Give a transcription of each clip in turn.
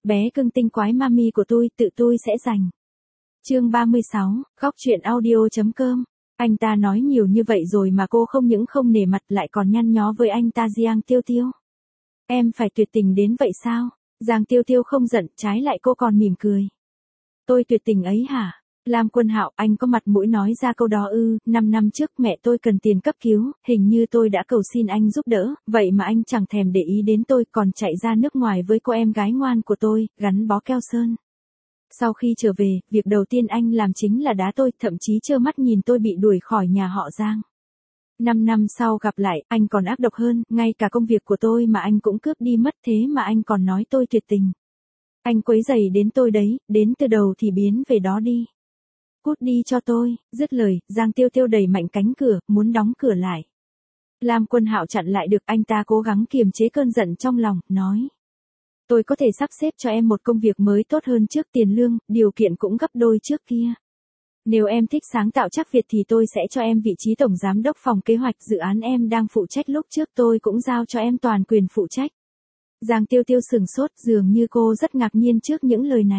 bé cưng tinh quái mami của tôi, tự tôi sẽ giành. Chương 36, góc truyện audio.com. Anh ta nói nhiều như vậy rồi mà cô không những không nể mặt lại còn nhăn nhó với anh ta. Giang Tiêu Tiêu, em phải tuyệt tình đến vậy sao? Giang Tiêu Tiêu không giận, trái lại cô còn mỉm cười. Tôi tuyệt tình ấy hả? Lam Quân Hạo, anh có mặt mũi nói ra câu đó ư? 5 năm trước mẹ tôi cần tiền cấp cứu, hình như tôi đã cầu xin anh giúp đỡ, vậy mà anh chẳng thèm để ý đến tôi, còn chạy ra nước ngoài với cô em gái ngoan của tôi, gắn bó keo sơn. Sau khi trở về, việc đầu tiên anh làm chính là đá tôi, thậm chí trơ mắt nhìn tôi bị đuổi khỏi nhà họ Giang. 5 năm sau gặp lại, anh còn ác độc hơn, ngay cả công việc của tôi mà anh cũng cướp đi mất, thế mà anh còn nói tôi tuyệt tình. Anh quấy rầy đến tôi đấy, đến từ đầu thì biến về đó đi. Cút đi cho tôi. Dứt lời, Giang Tiêu Tiêu đẩy mạnh cánh cửa, muốn đóng cửa lại. Lam Quân Hạo chặn lại được, anh ta cố gắng kiềm chế cơn giận trong lòng, nói. Tôi có thể sắp xếp cho em một công việc mới tốt hơn trước, tiền lương, điều kiện cũng gấp đôi trước kia. Nếu em thích sáng tạo chắc Việt thì tôi sẽ cho em vị trí tổng giám đốc phòng kế hoạch, dự án em đang phụ trách lúc trước tôi cũng giao cho em toàn quyền phụ trách. Giang Tiêu Tiêu sừng sốt, dường như cô rất ngạc nhiên trước những lời này.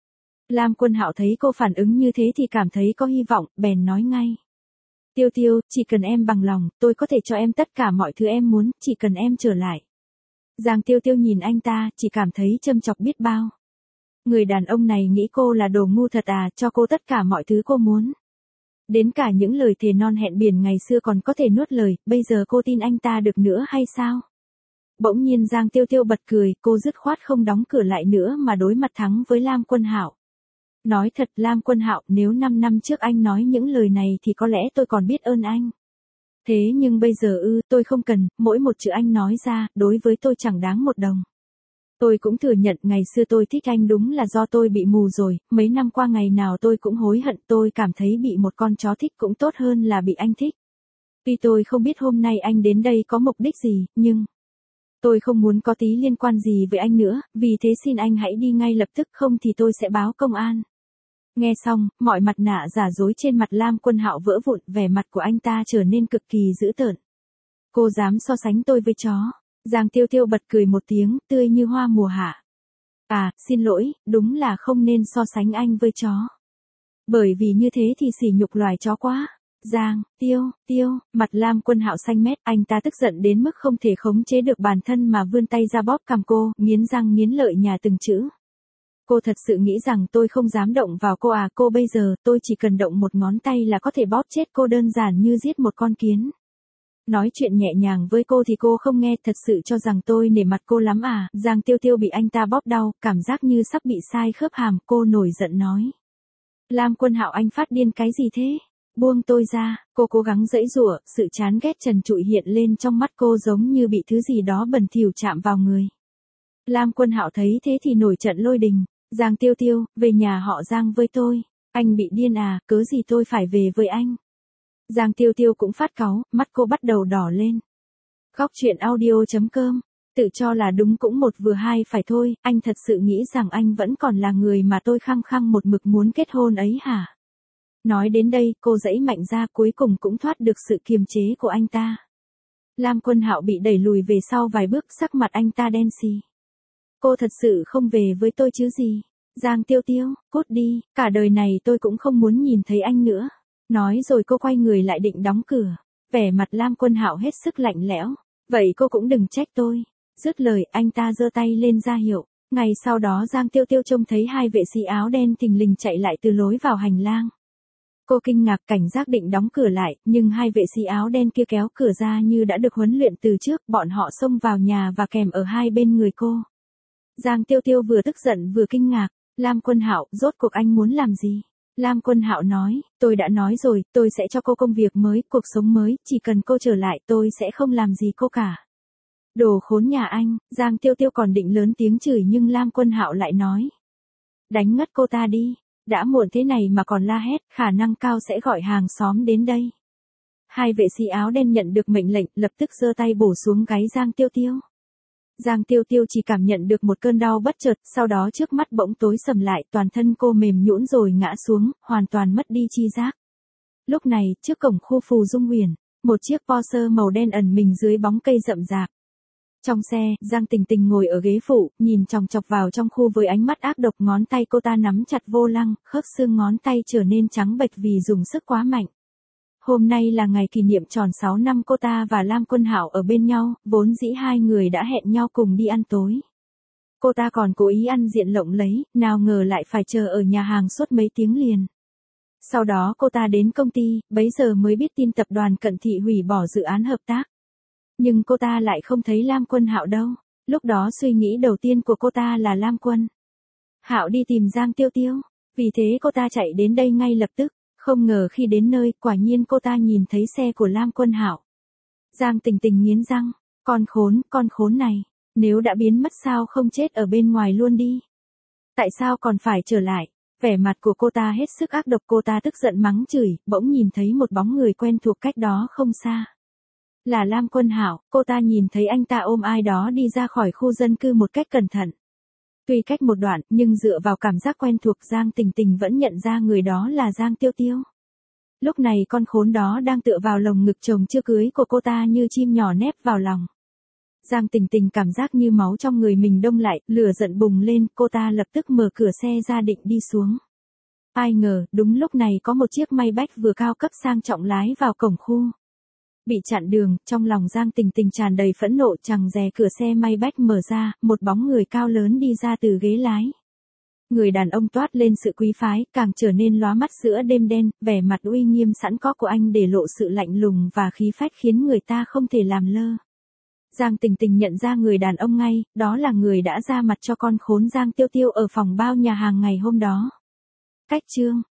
Lam Quân Hạo thấy cô phản ứng như thế thì cảm thấy có hy vọng, bèn nói ngay. Tiêu Tiêu, chỉ cần em bằng lòng, tôi có thể cho em tất cả mọi thứ em muốn, chỉ cần em trở lại. Giang Tiêu Tiêu nhìn anh ta, chỉ cảm thấy châm chọc biết bao. Người đàn ông này nghĩ cô là đồ ngu thật à, cho cô tất cả mọi thứ cô muốn. Đến cả những lời thề non hẹn biển ngày xưa còn có thể nuốt lời, bây giờ cô tin anh ta được nữa hay sao? Bỗng nhiên Giang Tiêu Tiêu bật cười, cô dứt khoát không đóng cửa lại nữa mà đối mặt thẳng với Lam Quân Hạo. Nói thật Lam Quân Hạo, nếu 5 năm trước anh nói những lời này thì có lẽ tôi còn biết ơn anh. Thế nhưng bây giờ tôi không cần, mỗi một chữ anh nói ra, đối với tôi chẳng đáng một đồng. Tôi cũng thừa nhận ngày xưa tôi thích anh đúng là do tôi bị mù rồi, mấy năm qua ngày nào tôi cũng hối hận, tôi cảm thấy bị một con chó thích cũng tốt hơn là bị anh thích. Tuy tôi không biết hôm nay anh đến đây có mục đích gì, nhưng tôi không muốn có tí liên quan gì với anh nữa, vì thế xin anh hãy đi ngay lập tức, không thì tôi sẽ báo công an. Nghe xong, mọi mặt nạ giả dối trên mặt Lam Quân Hạo vỡ vụn, vẻ mặt của anh ta trở nên cực kỳ dữ tợn. Cô dám so sánh tôi với chó? Giang Tiêu Tiêu bật cười một tiếng, tươi như hoa mùa hạ. À, xin lỗi, đúng là không nên so sánh anh với chó. Bởi vì như thế thì sỉ nhục loài chó quá. Giang, Tiêu, mặt Lam Quân Hạo xanh mét, anh ta tức giận đến mức không thể khống chế được bản thân mà vươn tay ra bóp cằm cô, nghiến răng nghiến lợi nhả từng chữ. Cô thật sự nghĩ rằng tôi không dám động vào cô à? Cô bây giờ, tôi chỉ cần động một ngón tay là có thể bóp chết cô đơn giản như giết một con kiến. Nói chuyện nhẹ nhàng với cô thì cô không nghe, thật sự cho rằng tôi nể mặt cô lắm à? Giang Tiêu Tiêu bị anh ta bóp đau, cảm giác như sắp bị sai khớp hàm, cô nổi giận nói. Lam Quân Hạo, anh phát điên cái gì thế? Buông tôi ra, cô cố gắng giãy giụa, sự chán ghét trần trụi hiện lên trong mắt cô giống như bị thứ gì đó bẩn thỉu chạm vào người. Lam Quân Hạo thấy thế thì nổi trận lôi đình. Giang Tiêu Tiêu, về nhà họ Giang với tôi. Anh bị điên à, cớ gì tôi phải về với anh? Giang Tiêu Tiêu cũng phát cáu, mắt cô bắt đầu đỏ lên. Góc truyện audio.com. Tự cho là đúng cũng một vừa hai phải thôi, anh thật sự nghĩ rằng anh vẫn còn là người mà tôi khăng khăng một mực muốn kết hôn ấy hả? Nói đến đây, cô giãy mạnh ra, cuối cùng cũng thoát được sự kiềm chế của anh ta. Lam Quân Hạo bị đẩy lùi về sau vài bước, sắc mặt anh ta đen xì. Cô thật sự không về với tôi chứ gì? Giang Tiêu Tiêu, cút đi, cả đời này tôi cũng không muốn nhìn thấy anh nữa. Nói rồi cô quay người lại định đóng cửa. Vẻ mặt Lam Quân Hạo hết sức lạnh lẽo. Vậy cô cũng đừng trách tôi. Dứt lời, anh ta giơ tay lên ra hiệu. Ngày sau đó Giang Tiêu Tiêu trông thấy hai vệ sĩ áo đen thình lình chạy lại từ lối vào hành lang. Cô kinh ngạc, cảnh giác định đóng cửa lại, nhưng hai vệ sĩ áo đen kia kéo cửa ra như đã được huấn luyện từ trước, bọn họ xông vào nhà và kèm ở hai bên người cô. Giang Tiêu Tiêu vừa tức giận vừa kinh ngạc. Lam Quân Hạo, rốt cuộc anh muốn làm gì? Lam Quân Hạo nói, tôi đã nói rồi, tôi sẽ cho cô công việc mới, cuộc sống mới, chỉ cần cô trở lại tôi sẽ không làm gì cô cả. Đồ khốn nhà anh. Giang Tiêu Tiêu còn định lớn tiếng chửi nhưng Lam Quân Hạo lại nói. Đánh ngất cô ta đi. Đã muộn thế này mà còn la hét, khả năng cao sẽ gọi hàng xóm đến đây. Hai vệ sĩ áo đen nhận được mệnh lệnh, lập tức giơ tay bổ xuống gáy Giang Tiêu Tiêu. Giang Tiêu Tiêu chỉ cảm nhận được một cơn đau bất chợt, sau đó trước mắt bỗng tối sầm lại, toàn thân cô mềm nhũn rồi ngã xuống, hoàn toàn mất đi chi giác. Lúc này, trước cổng khu Phù Dung Huyền, một chiếc Porsche màu đen ẩn mình dưới bóng cây rậm rạp. Trong xe, Giang Tình Tình ngồi ở ghế phụ, nhìn chòng chọc vào trong khu với ánh mắt ác độc, ngón tay cô ta nắm chặt vô lăng, khớp xương ngón tay trở nên trắng bệch vì dùng sức quá mạnh. Hôm nay là ngày kỷ niệm tròn 6 năm cô ta và Lam Quân Hạo ở bên nhau, vốn dĩ hai người đã hẹn nhau cùng đi ăn tối. Cô ta còn cố ý ăn diện lộng lấy, nào ngờ lại phải chờ ở nhà hàng suốt mấy tiếng liền. Sau đó cô ta đến công ty, bấy giờ mới biết tin tập đoàn Cận Thị hủy bỏ dự án hợp tác. Nhưng cô ta lại không thấy Lam Quân Hạo đâu. Lúc đó suy nghĩ đầu tiên của cô ta là Lam Quân Hạo đi tìm Giang Tiêu Tiêu. Vì thế cô ta chạy đến đây ngay lập tức. Không ngờ khi đến nơi, quả nhiên cô ta nhìn thấy xe của Lam Quân Hạo. Giang Tình Tình nghiến răng. Con khốn này. Nếu đã biến mất sao không chết ở bên ngoài luôn đi. Tại sao còn phải trở lại? Vẻ mặt của cô ta hết sức ác độc, cô ta tức giận mắng chửi, bỗng nhìn thấy một bóng người quen thuộc cách đó không xa. Là Lam Quân Hạo, cô ta nhìn thấy anh ta ôm ai đó đi ra khỏi khu dân cư một cách cẩn thận. Tuy cách một đoạn, nhưng dựa vào cảm giác quen thuộc, Giang Tình Tình vẫn nhận ra người đó là Giang Tiêu Tiêu. Lúc này con khốn đó đang tựa vào lồng ngực chồng chưa cưới của cô ta như chim nhỏ nép vào lòng. Giang Tình Tình cảm giác như máu trong người mình đông lại, lửa giận bùng lên, cô ta lập tức mở cửa xe ra định đi xuống. Ai ngờ, đúng lúc này có một chiếc Maybach vừa cao cấp sang trọng lái vào cổng khu. Bị chặn đường, trong lòng Giang Tình Tình tràn đầy phẫn nộ, chằng dè cửa xe Maybach mở ra, một bóng người cao lớn đi ra từ ghế lái. Người đàn ông toát lên sự quý phái, càng trở nên lóa mắt giữa đêm đen, vẻ mặt uy nghiêm sẵn có của anh để lộ sự lạnh lùng và khí phách khiến người ta không thể làm lơ. Giang Tình Tình nhận ra người đàn ông ngay, đó là người đã ra mặt cho con khốn Giang Tiêu Tiêu ở phòng bao nhà hàng ngày hôm đó. Cách chương